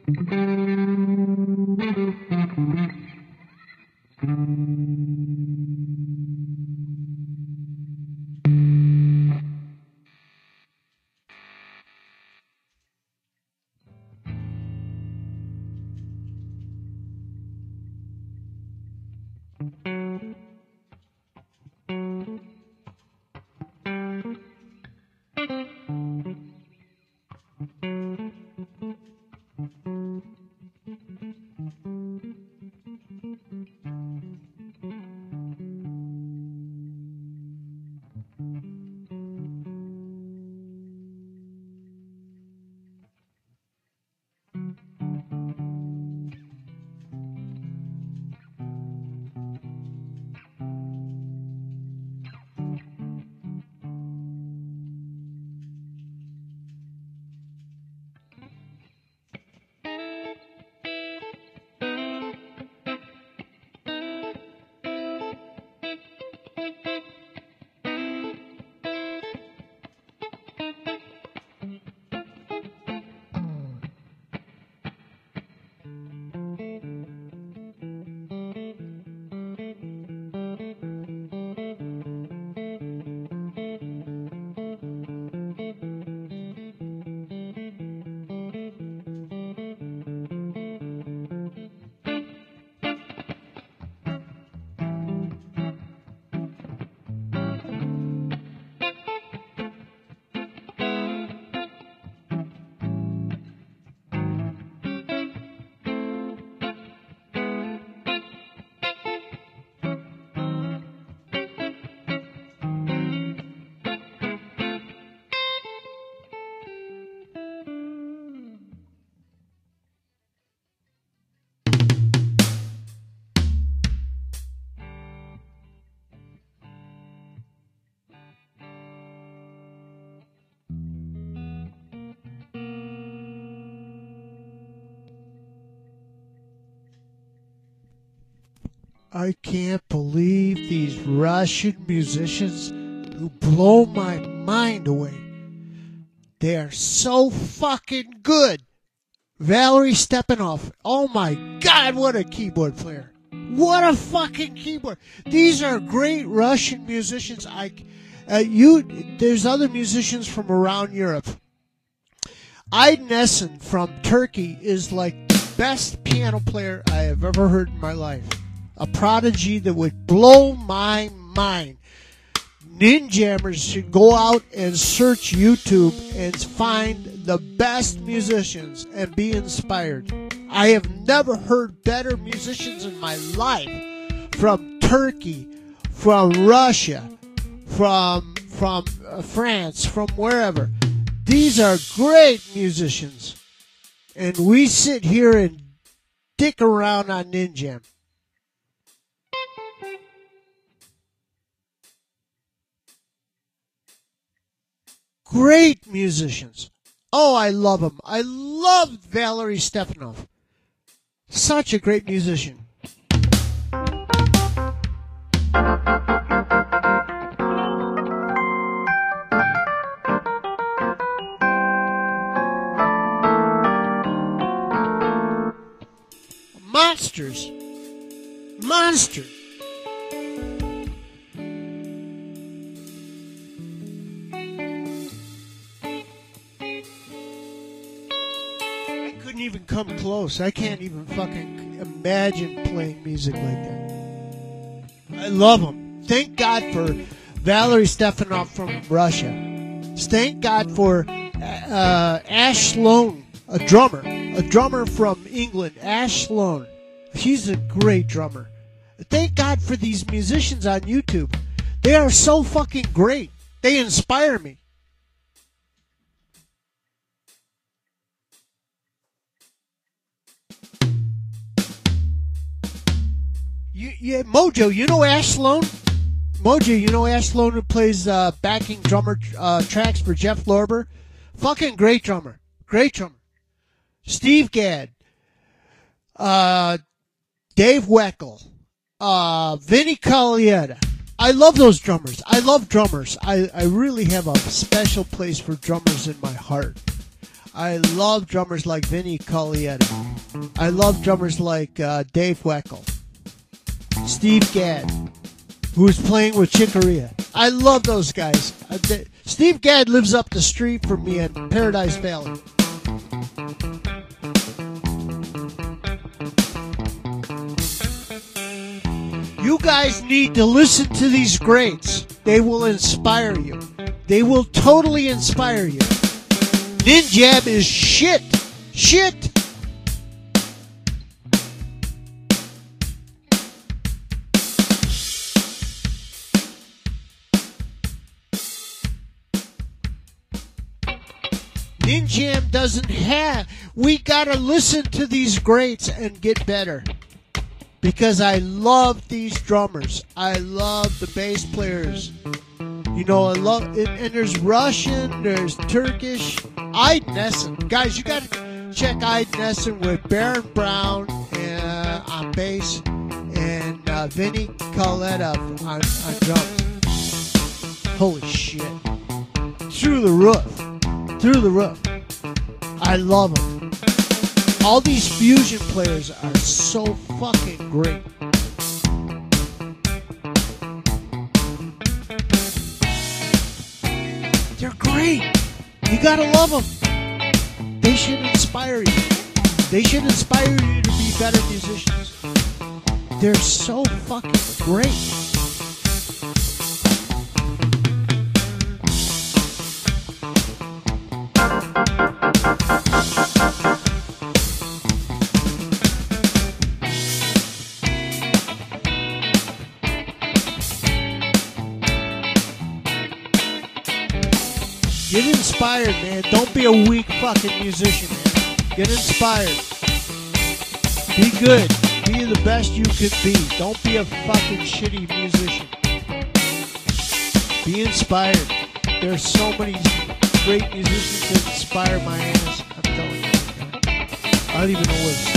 I can't believe these Russian musicians who blow my mind away. They are so fucking good. Valery Stepanov. Oh my God, what a keyboard player. What a fucking keyboard. These are great Russian musicians. There's other musicians from around Europe. Aydin Essen from Turkey is like the best piano player I have ever heard in my life. A prodigy that would blow my mind. Ninjammers should go out and search YouTube and find the best musicians and be inspired. I have never heard better musicians in my life. From Turkey, from Russia, from France, from wherever. These are great musicians. And we sit here and dick around on Ninjam. Great musicians. Oh, I love them. I love Valery Stepanov. Such a great musician. Monsters. Monsters. Even come close. I can't even fucking imagine playing music like that. I love them. Thank God for Valery Stepanov from Russia. Thank God for Ash Sloan, a drummer from England, Ash Sloan. He's a great drummer. Thank God for these musicians on YouTube. They are so fucking great. They inspire me. Yeah, Mojo, you know Ash Sloan? Mojo, you know Ash Sloan who plays backing drummer tracks for Jeff Lorber? Fucking great drummer. Great drummer. Steve Gadd. Dave Weckl. Vinny Colaiuta. I love those drummers. I love drummers. I really have a special place for drummers in my heart. I love drummers like Vinnie Colaiuta. I love drummers like Dave Weckl, Steve Gadd, who's playing with Chick Corea. I love those guys. Steve Gadd lives up the street from me at Paradise Valley. You guys need to listen to these greats. They will inspire you. They will totally inspire you. Ninjab is shit. Shit. Ninjam doesn't have. We gotta listen to these greats and get better. Because I love these drummers. I love the bass players. You know, I love it. And there's Russian, there's Turkish. Ide Nesson. Guys, you got to check Ide Nesson with Baron Brown on bass and Vinnie Colaiuta on drums. Holy shit. Through the roof. Through the roof. I love them. All these fusion players are so fucking great. They're great. You gotta love them. They should inspire you. They should inspire you to be better musicians. They're so fucking great. Get inspired, man. Don't be a weak fucking musician, man. Get inspired. Be good. Be the best you could be. Don't be a fucking shitty musician. Be inspired. There's so many great musicians that inspire my ass. I'm telling you. I don't even know what